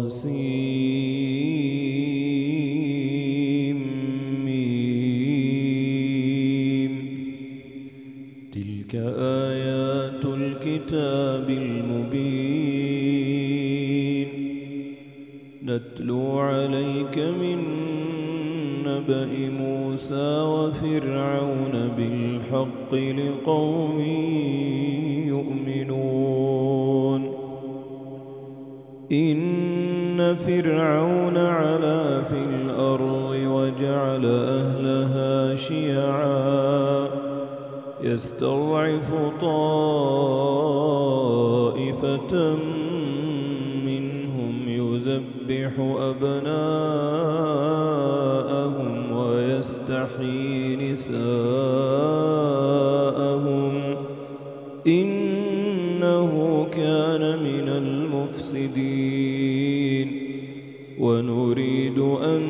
طاسيم. تلك آيات الكتاب المبين نتلو عليك من نبأ موسى وفرعون بالحق لقوم يؤمنون. إن فرعون علا في الأرض وجعل أهلها شيعا يستضعف طائفة منهم يذبح أبناءهم ويستحيي نساءهم إنه كان من المفسدين. ونريد أن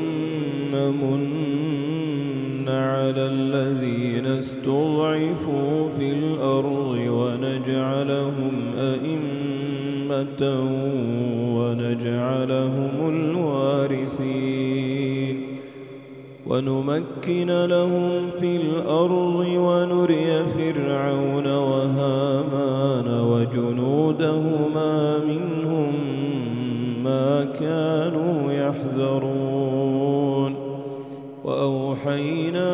نمن على الذين استضعفوا في الأرض ونجعلهم أئمة ونجعلهم الوارثين. ونمكن لهم في الأرض ونري فرعون وهامان وجنودهما منهم ما كانوا يحذرون. وأوحينا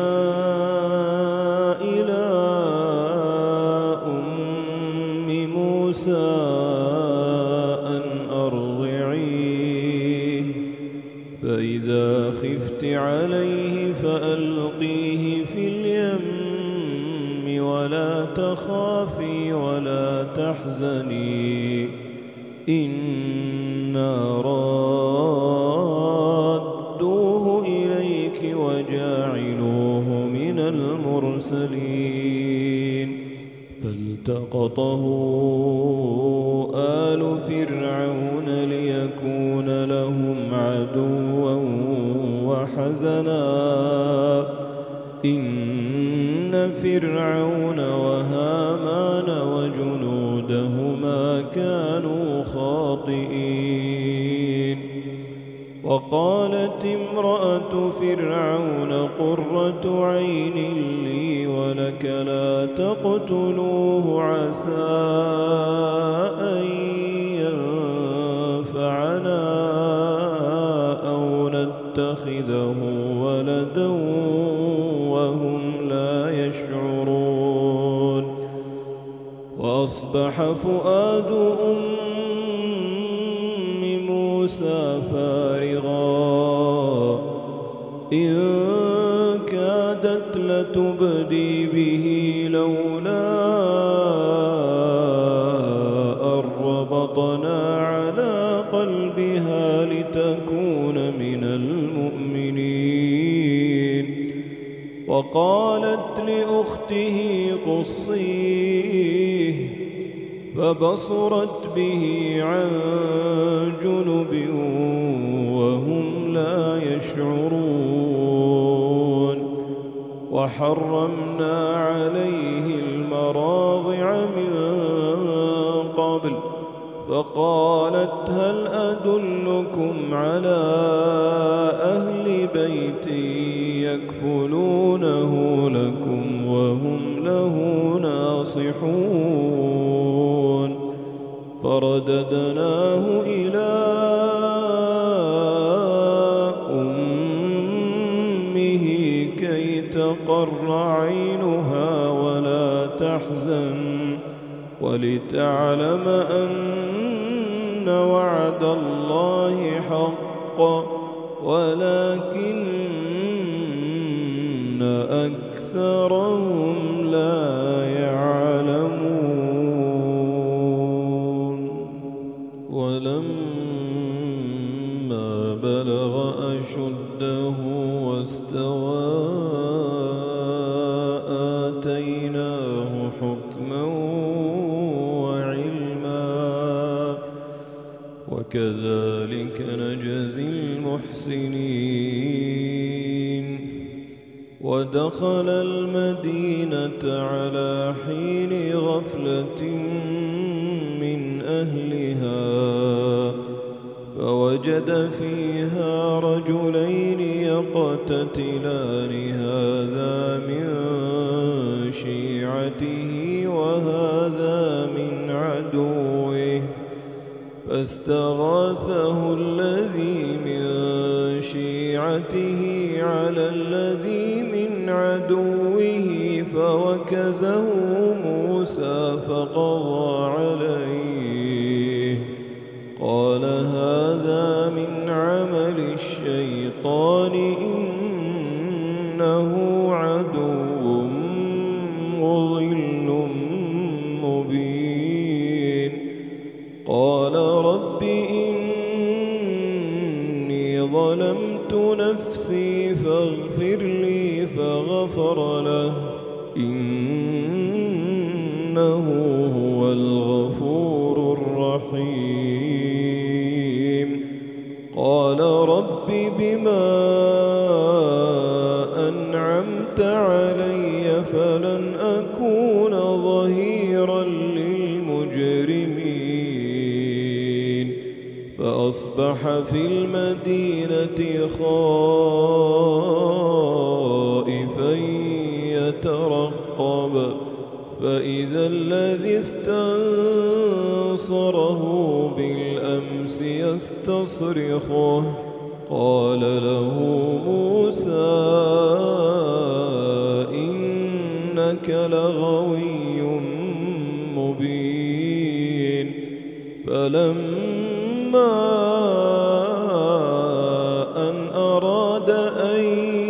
إلى أم موسى أن أرضعيه فإذا خفت عليه فألقيه في اليم ولا تخافي ولا تحزني إنا رادوه إليك وجاعلوه من المرسلين. فالتقطه آل فرعون ليكون لهم عدوا وحزنا إن فرعون وهامان وجنودهما كانوا خاطئين. وقالت امرأة فرعون قرة عين لي ولك لا تقتلوه عسى أن ينفعنا أو نتخذه ولدا وهم لا يشعرون. وأصبح فؤاد أم موسى فارغا إن كادت لتبدي به لولا أن ربطنا على قلبها لتكون من المؤمنين. وقالت لأخته قصيه فبصرت به عن جنب وهم لا يشعرون. وحرمنا عليه المراضع من قبل فقالت هل أدلكم على أهل بيت يكفلونه لكم وهم له ناصحون. فرددناه إلى أمه كي تقر عينها ولا تحزن ولتعلم أن وعد الله حق ولكن أكثرهم لا يعلمون. ولما بلغ أشده واستوى آتيناه حكما وعلما وكذلك نجزي المحسنين. ودخل المدينة على حين غفلة من أهلها فوجد فيها رجلين يقتتلان هذا من شيعته وهذا من عدوه فاستغاثه الذي من شيعته على الذي من عدوه فوكزه موسى فقضى عليه قال هذا من عمل الشيطان إنه عدو مضل مبين قال رب إني ظلمت نفسي فاغفر لي فغفر له إنه هو الغفور الرحيم قال رب بما أنعمت علي فلن أكون ظهيرا للمجرمين فأصبح في المدينة خائفا يترقب فإذا الذي استنصره بالأمس يستصرخه قال له موسى إنك لغوي مبين فلما أن أراد أن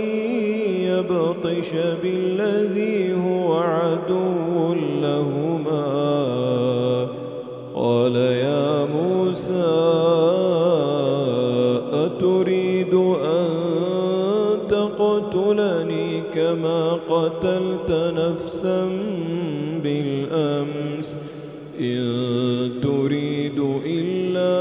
يبطش بالذي هو عدو لهما قال يا موسى أتريد أن تقتلني كما قتلت نفسا بالأمس إن تريد إلا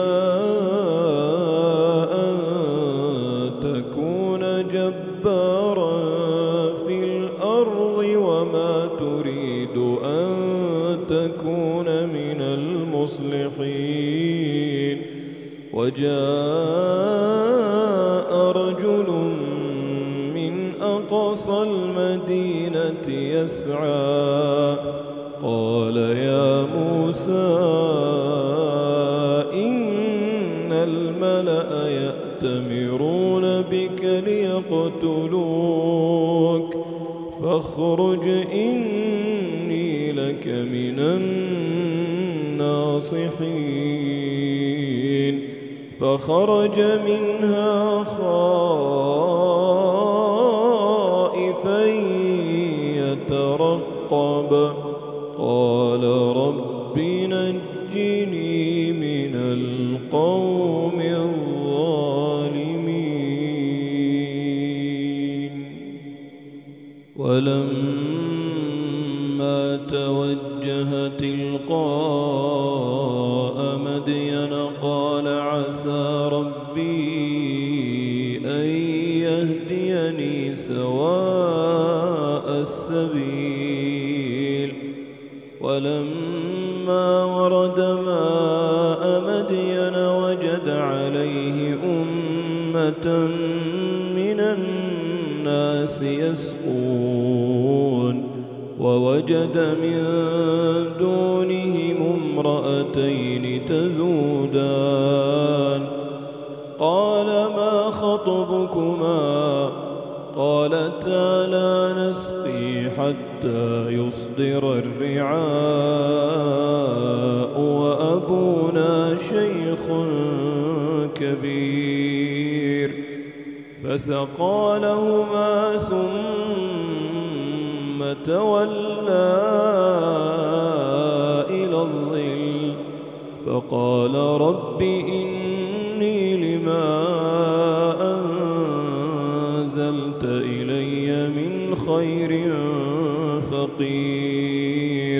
أن تكون جبارا في الأرض وما تريد أن تكون من المصلحين وجاء رجل من أقصى المدينة يسعى قال يا موسى إن الملأ يأتمرون بك ليقتلوك فاخرج إني لك من الناصحين فخرج منها خائفا يترقب قال رب نجني من القوم الظالمين ولما توجه تلقاء مدين قال عسى ربي أن يهديني سواء السبيل ولما ورد ماء مدين وجد عليه أمة من الناس يسقون ووجد من دونهم امرأتين تذودان قال ما خطبكما قالتا لا نسقي حتى يصدر الرعاء وأبونا شيخ كبير فسقى لهما ثم تولى إلى الظل فقال رب إني لما أنزلت إلي من خير فقير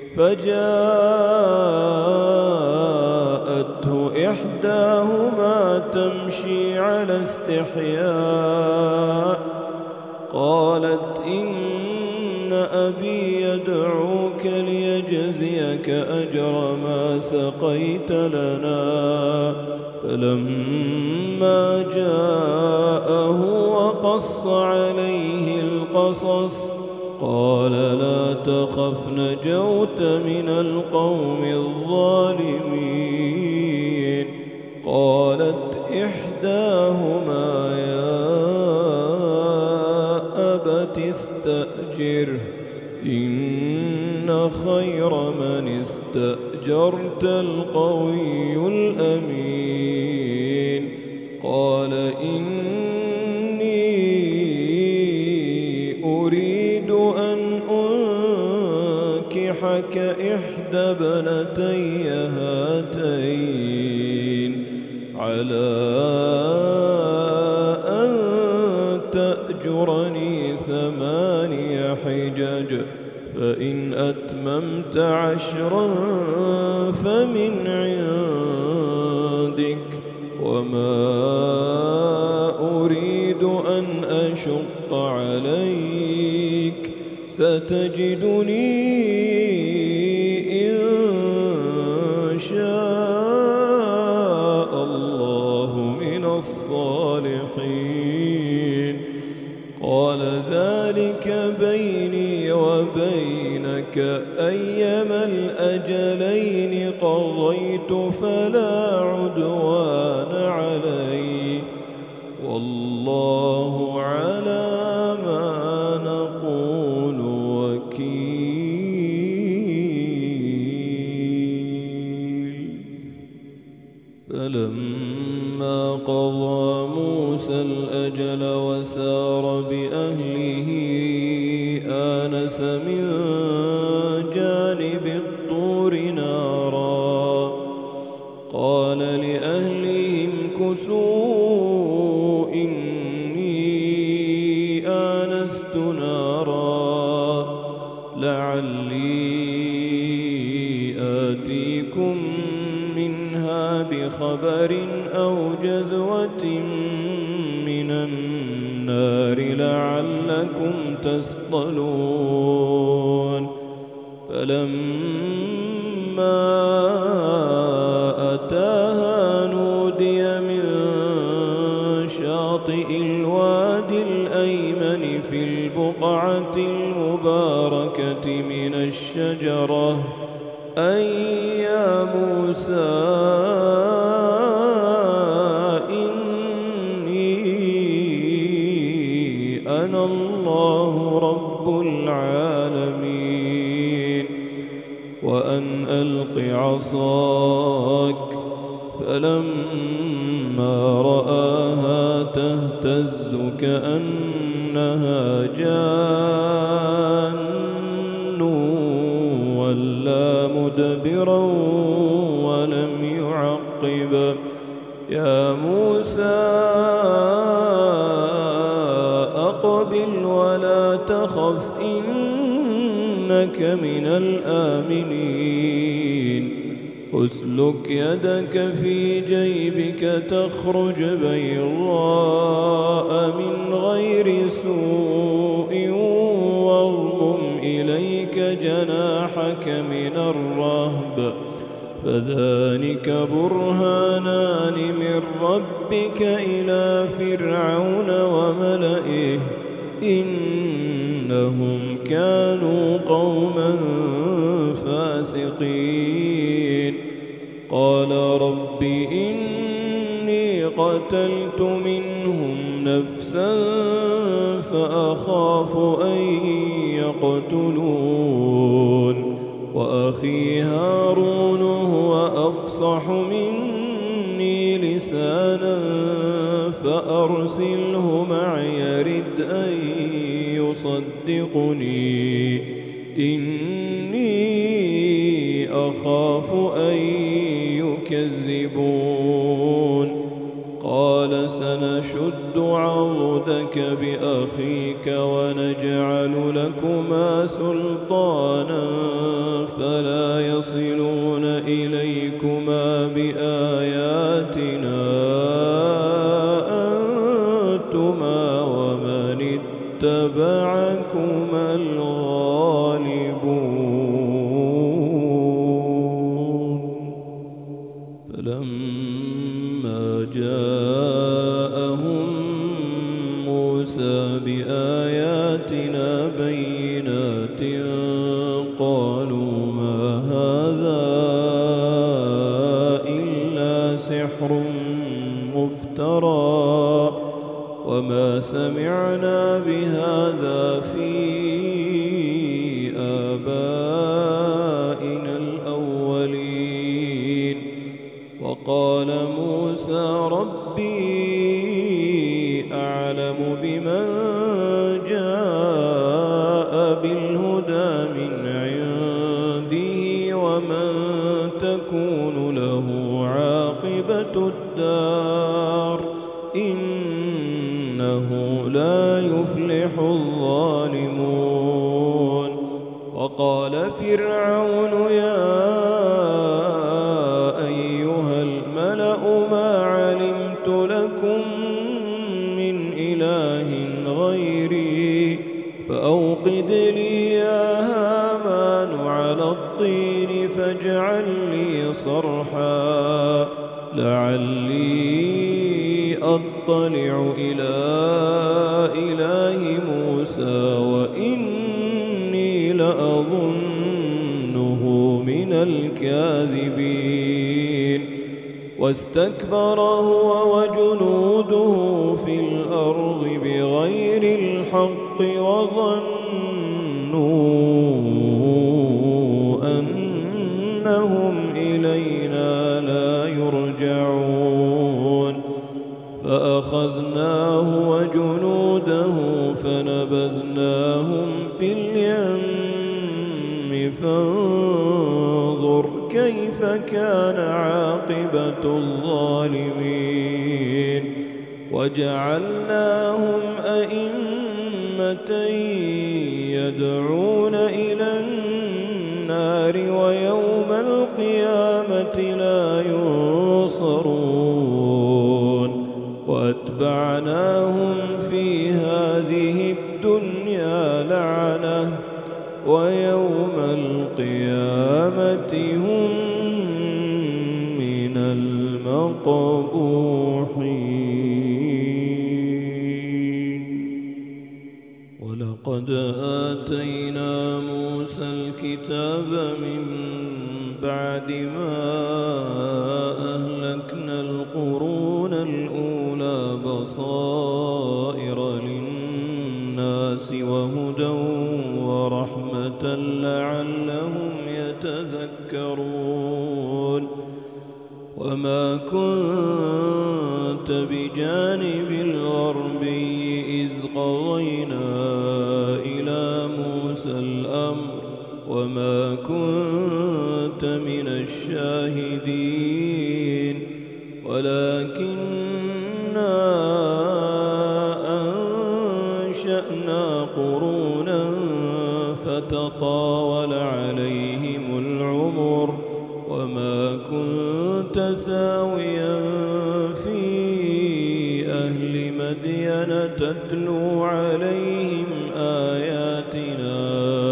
فجاءته إحداهما تمشي على استحياء قالت إن أبي يدعوك ليجزيك أجر ما سقيت لنا. فلما جاءه وقص عليه القصص قال لا تخف نجوت من القوم الظالمين. قالت إحداهما يا أبت استأجره إن خير من استأجرت القوي الأمين. قال إني أريد أن أنكحك إحدى ابنتي هاتين على أن تأجرني 8 حجج فإن أتممت 10 فمن عندك وما أريد أن أشق عليك ستجدني إن شاء الله من الصالحين. قال ذلك بيني وبينك أيما الأجلين قضيت فلا عدوان علي والله على ما نقول وكيل. فلما قضى موسى الأجل وسار بأهله آنس من جانب الطور نارا قال لأهلهم كثوا إني آنست نارا لعلي آتيكم منها بخبر أو جذوة من النار لعلكم تصطلون. فلما أتاها نودي من شاطئ الوادي الأيمن في البقعة المباركة من الشجرة أي يا موسى إني أنا الله رب العالمين وأن ألق عصاك. فلما رآها تهتز كأنها جان ولا مدبرا ولم يعقب. يا موسى أقبل ولا تخف إنك من الآمنين. أسلك يدك في جيبك تخرج بيضاء من غير سوء واضمم إليك جناحك من الرهب فذلك برهانان من ربك إلى فرعون وملئه إنهم كانوا قوما فاسقين. قال رب إني قتلت منهم نفسا فأخاف أن يقتلون وأخي هارون هو أفصح مني لسانا فأرسله معي يرد أن يصدقني إني أخاف أن يكذبون. قال سنشد عضدك بأخيك ونجعل لكما سلطانا فلا يصلون إليكما بآياتنا أنتما ومن اتبعكما الغالبون. جاءهم موسى بآياتنا بينات قالوا ما هذا إلا سحر مفترى وما سمعنا بهذا في آبائنا الأولين. وقال موسى ربي أعلم بمن جاء بالهدى من عنده ومن تكون له عاقبة الدار إنه لا يفلح الظالمون. وقال فرعون يا أيها الملأ ما علمت لكم من إله غيري فأوقد لي يا هامان على الطين فاجعل لي صرحا لعلي أطلع إلى إله موسى وإني لأظنه من الكاذبين. واستكبر هو وجنوده في الأرض بغير الحق وظنوا أنهم إلينا لا يرجعون. فأخذناه وجنوده فنبذناهم في اليم فانظر كيف كان عاقبة الظالمين. وجعلناهم أئمة يدعون إلى النار ويوم القيامة لا ينصرون. وأتبعناهم في هذه الدنيا لعنة ويوم القيامة هم من المقبوحين. ولقد آتينا موسى الكتاب من بعد ما أهلكنا القرون الأولى بصائر للناس وهدى ورحمة لعلهم يتذكرون. وما كنت بجانب الغربي إذ قضينا إلى موسى الأمر وما كنت من الشاهدين ولكننا أنشأنا قرونا فتطاول عليهم العمر وما كنت ثاويا في أهل مدين تتلو عليهم آياتنا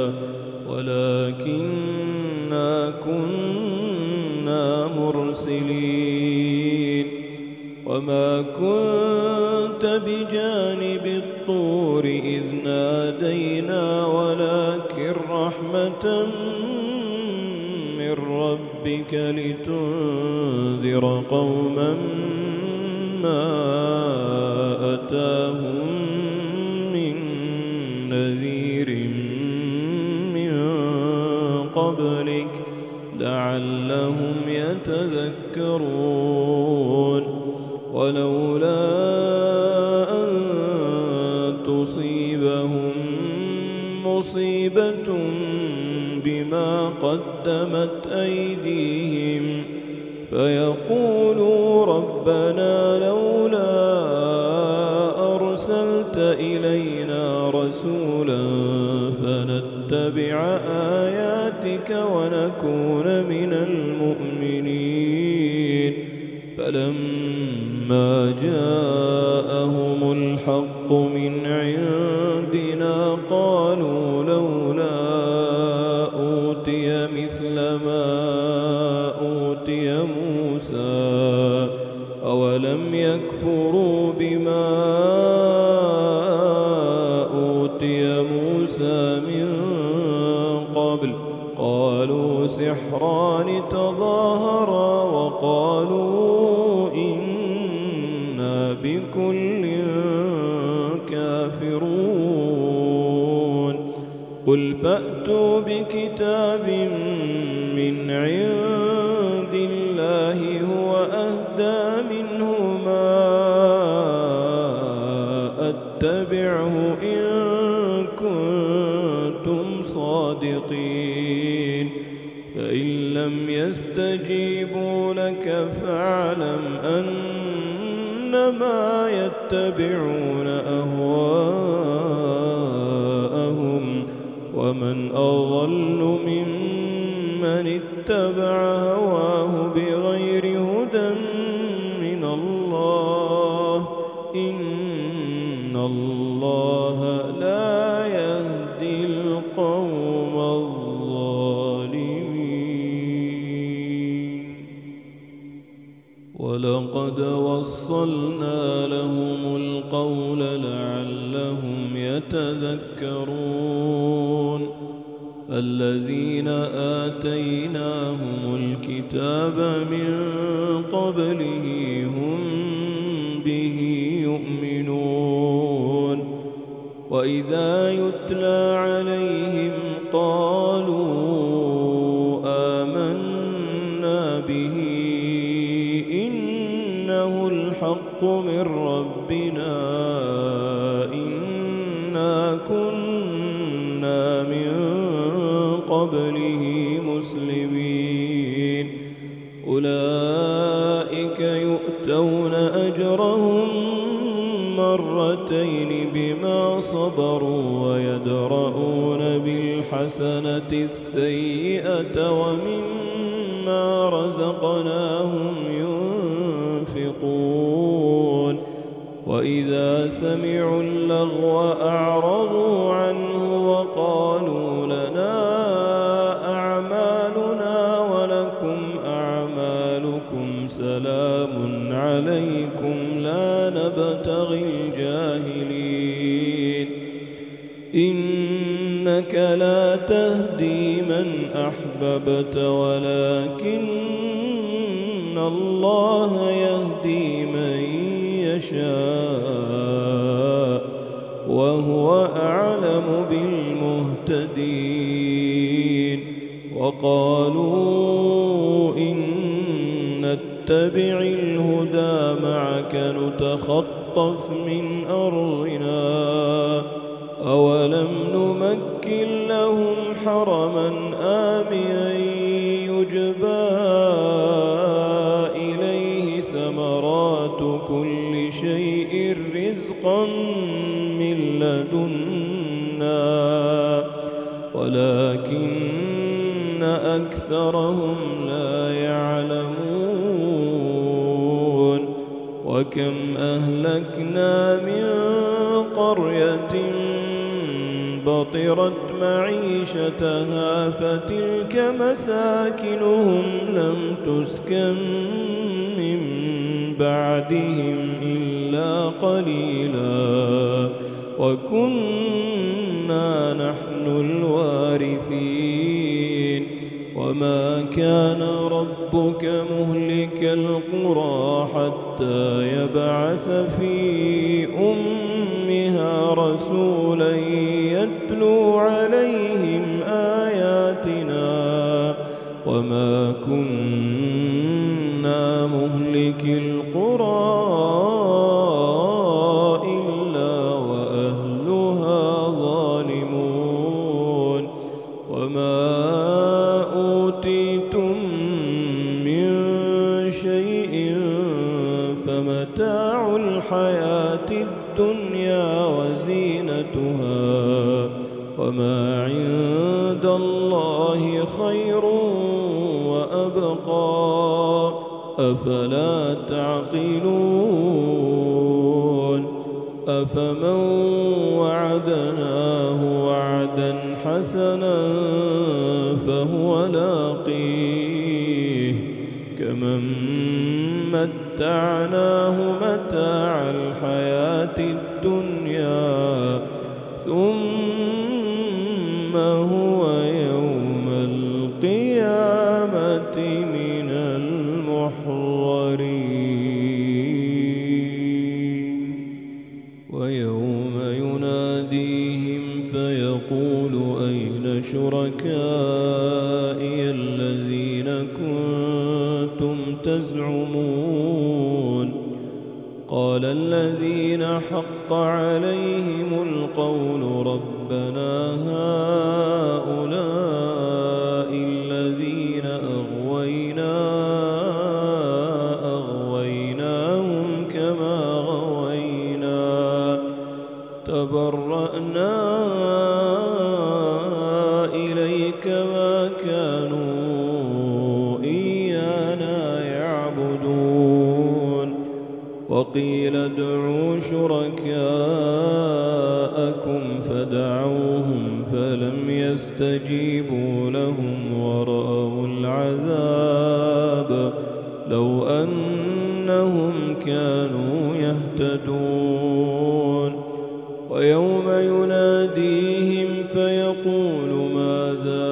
ولكننا كنا مرسلين. وما كنت بجانب الطور إذ نادينا ولكن رحمة من ربك لتنذر قوما ما أتاهم من نذير من قبلك لعلهم يتذكرون. ولولا أن تصيبهم مصيبة بما قدمت أيديهم فيقولوا ربنا لولا أرسلت إلينا رسولا فنتبع آياتك ونكون من المؤمنين. فلما جاءهم الحق من عندنا قالوا لولا أوتي مثل ما أوتي موسى أولم ليكفروا بما أوتي موسى من قبل قالوا سحران تظاهرا وقالوا إنا بكل كافرون قل فأتوا بكتاب من عند الله هو أهدى منهما أتبعه إن كنتم صادقين فإن لم يستجيبوا لك فاعلم أنما يتبعون أهواءهم ومن أضل ممن اتبع هواه بغير هدى من الله إن الله لا يهدي القوم الظالمين ولقد وصلنا لهم القول لعلهم يتذكرون الذين آتيناهم الكتاب من قبله هم به يؤمنون وإذا يتلى عليهم قالوا آمنا به إنه الحق من ربنا إنا كنا من قبله مسلمين أولئك يؤتون أجرهم مرتين بما صبروا ويدرؤون بالحسنة السيئة ومما رزقناهم ينفقون وإذا سمعوا اللغو أعرضوا عنه وقالوا لنا أعمالنا ولكم أعمالكم سلام عليكم لا نبتغي الجاهلين إنك لا تهدي من أحببت ولكن الله يهدي من يشاء وهو أعلم بالمهتدين وقالوا إن نتبع الهدى معك نتخطف من أرضنا أولم نمكن لهم حرما آمنا يجبى إليه ثمرات كل شيء رزقا من لدنا ولكن أكثرهم لا يعلمون وكم أهلكنا من قرية بطرت معيشتها فتلك مساكنهم لم تسكن من بعدهم إلا قليلا وكنا نحن الوارثين وما كان ربك مهلك القرى حتى يبعث في أمها رسولا يتلو عليهم آياتنا وما كنا مهلك القرى إلا وأهلها ظالمون وما أوتيتم من شيء فمتاع الحياة الدنيا وزينتها وما عند الله خير وأبقى أفلا تعقلون أفمن وعدناه وعدا حسنا فهو لاقيه كمن متعناه متاع الحياة الدنيا ثم هو يوم القيامة من المحضرين. ويوم يناديهم فيقول أين شركائي الذين كنتم تزعمون قال الذين حق عليهم القول ربنا هؤلاء الذين أغويناهم كما غوينا تبرأنا إليك ما كانوا إيانا يعبدون. وقيل ادعوا شركاءكم فدعوهم فلم يستجيبوا لهم ورأوا العذاب لو أنهم كانوا يهتدون. ويوم يناديهم فيقول ماذا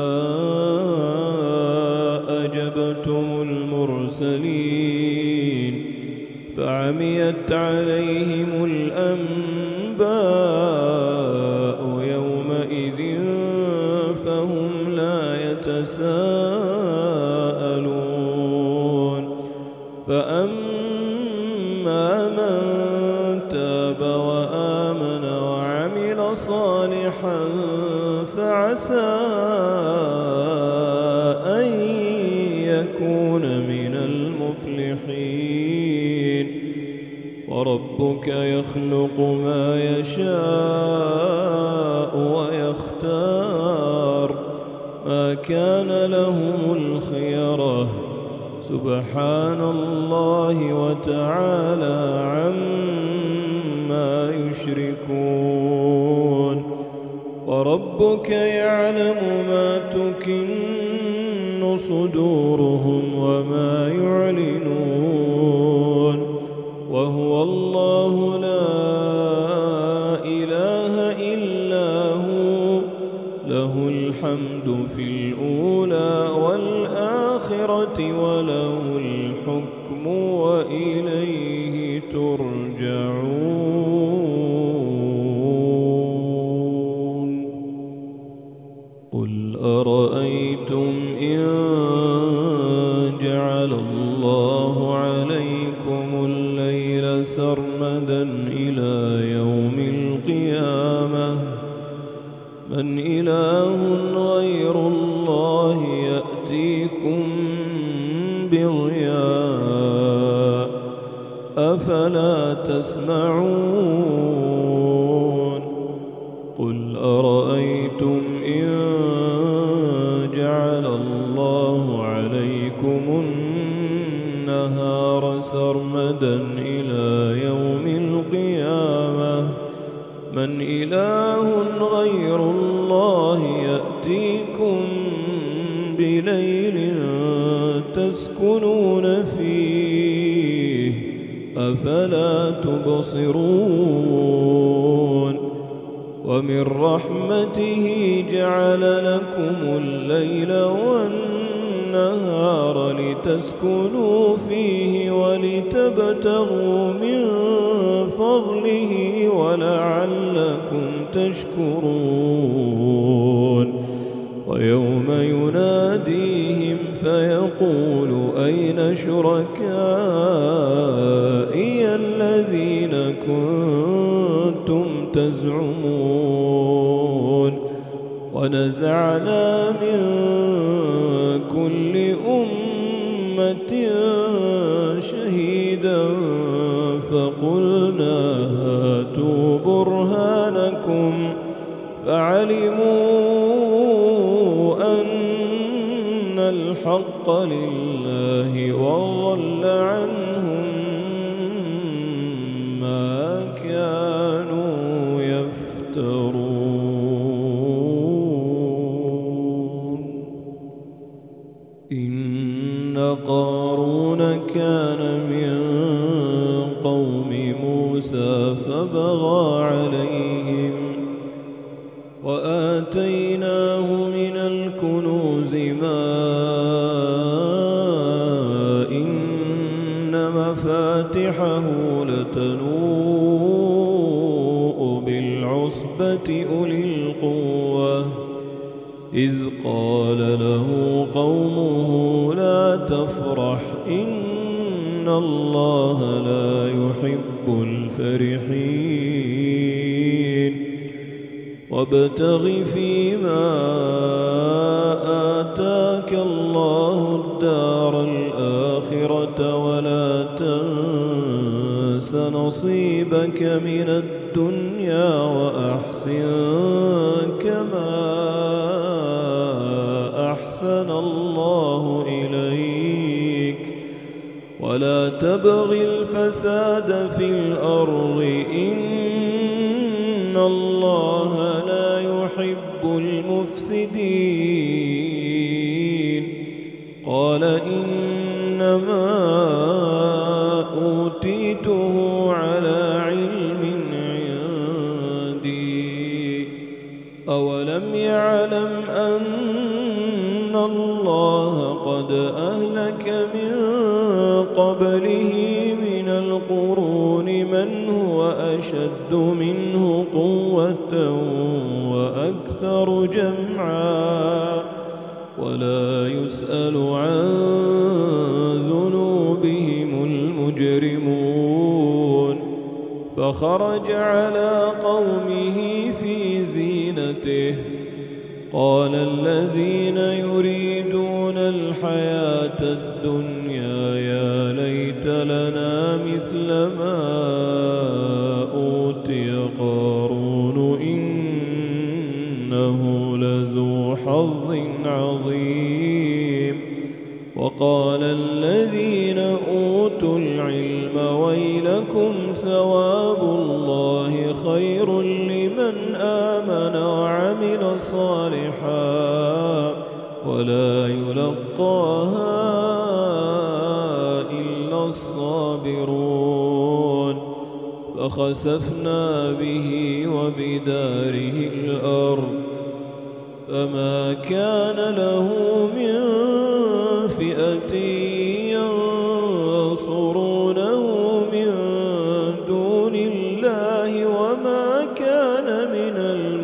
أجبتم المرسلين فعميت عليهم الأنباء يومئذ فهم لا يتساءلون. فأما من تاب وآمن وعمل صالحا فعسى أن يكون من المفلحين. وربك يخلق ما يشاء ويختار ما كان لهم الخيرة سبحان الله وتعالى عما يشركون. وربك يعلم ما تكن صدورهم وما يعلنون وهو الله لا إله إلا هو له الحمد في الأولى والآخرة وله الحكم وإليه ترجعون. قل أرأيتم إن جعل الله عليكم الليل سرمدا إلى يوم القيامة من إله غير الله يأتيكم بضياء أفلا تسمعون. قل أرأيتم إن جعل الله عليكم النهار سرمدا إلى يوم القيامة من إله غير الله يأتيكم بليل تسكنون فيه أفلا تبصرون. ومن رحمته جعل لكم الليل والنهار لتسكنوا فيه ولتبتغوا من فضله ولعلكم تشكرون. ويوم يناديهم فيقول أين شركائي الذين كنتم تزعمون ونزعنا من كل أمة شهيدا فقلنا هاتوا برهانكم فعلموا أن الحق لله وضل عنهم ما كانوا يفترون. إن قارون كان من قوم موسى فبغى عليهم وآتيناه من الكنوز ما إن مفاتحه لتنوء بالعصبة أولي القوة إذ قال له قومه لا تفرح إن الله لا يحب الفرحين وابتغ فيما آتاك الله الدار الآخرة ولا تنس نصيبك من الدنيا وأحسن كما أحسن الله إليك ولا تبغ الفساد في الأرض إن الله لا يحب المفسدين قال إنما أوتيته على علم عندي أولم يعلم أن الله قد أهلك من قبله من القرون من هو أشد منه قوة وأكثر جمعا ولا يسأل عن ذنوبهم المجرمون فخرج على قومه في زينته قال الذين يريدون الحياة الدنيا يا ليت لنا مثل ما أوتي قارون إنه لذو حظ عظيم وقال الذين أوتوا العلم ويلكم ثواب الله خير لمن آمن وعمل صالحا ولا يلقاها إلا الصابرون فخسفنا به وبداره الأرض فما كان له من فئة ينصرونه من دون الله وما كان من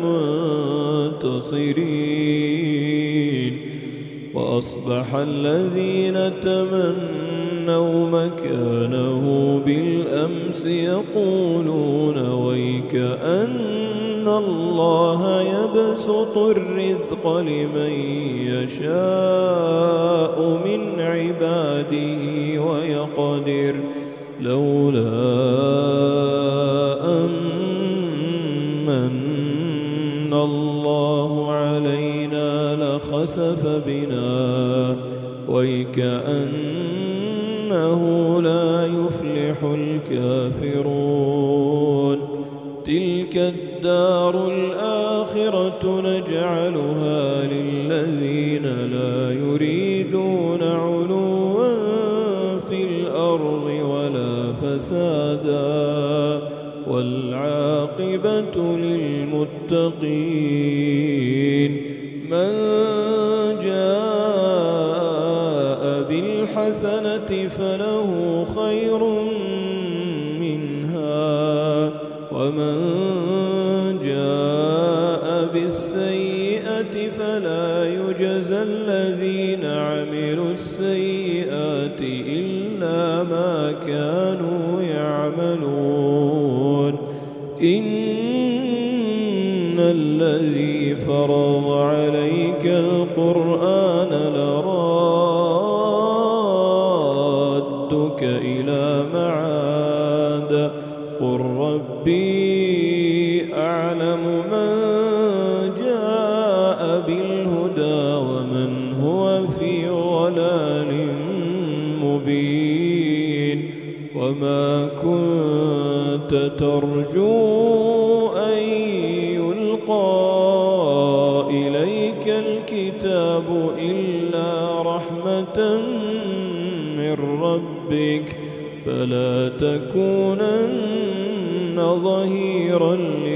المنتصرين وأصبح الذين تمنوا مكانه بالأمس يقولون ويك أن الله يبسط الرزق لمن يشاء من عباده ويقدر لولا أن الله علينا لخسف بنا ويكأنه لا يفلح الكافرون تلك الدار الآخرة نجعلها للذين لا يريدون علوا في الأرض ولا فسادا والعاقبة للمتقين من جاء بالحسنة فله خير منها ومن جاء بالسيئة فلا يجزى الذين عملوا السيئات إلا ما كانوا يعملون إن الذي فرض عليك القرآن لرادك إلى معاد قل ربي أعلم من جاء بالهدى ومن هو في ضلال مبين وما كنت ترجو أن يلقى إليك الكتاب إلا رحمة من ربك فلا تكونن ظهيرا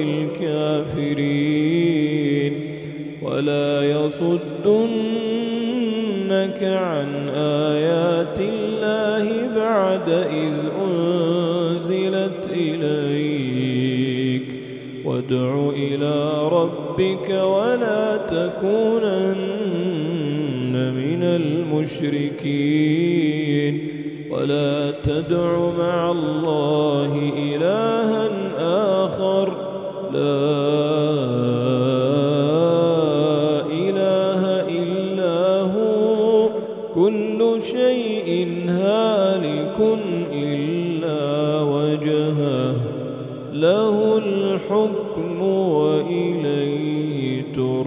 للكافرين ولا يصدنك عن آيات الله بعد إذ أنزلت إليك وادع إلى ربك ولا تكونن من المشركين ولا تدع مع الله إلها آخر لا إله إلا هو كل شيء هالك إلا وجهه له الحكم وإليه ترجعون.